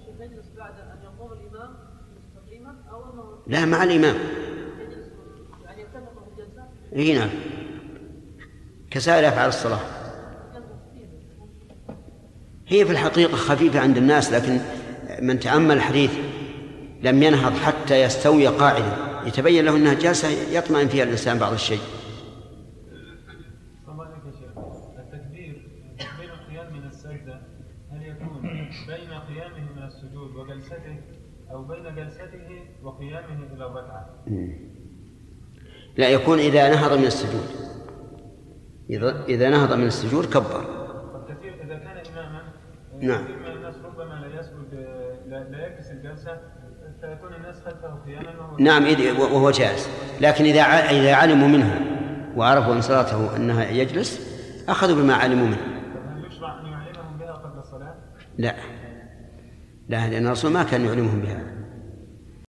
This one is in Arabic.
لا، مع الإمام. إيه نعم، كسائر أفعال الصلاة. هي في الحقيقة خفيفة عند الناس، لكن من تأمل الحديث لم ينهض حتى يستوي قاعدا يتبين له أنها جالسة يطمئن فيها الإنسان بعض الشيء. التكبير القيام من السجدة هل يكون بين قيامه من السجود وجلسته أو بين جلسته وقيامه إلى الركعة؟ لا، يكون إذا نهض من السجود. إذا نهض من السجود كبر. والكثير إذا كان إماما نعم. الناس ربما لا يسجد، لا يكس الجلسة، فيكون الناس خلفه قياما. نعم، وهو جالس. لكن إذا علموا منه وعرفوا من صلاته أنها يجلس أخذوا بما علموا منه. هل يشرع أن يعلمهم بها قبل الصلاة؟ لا، لأن الرسول ما كان يعلمهم بها.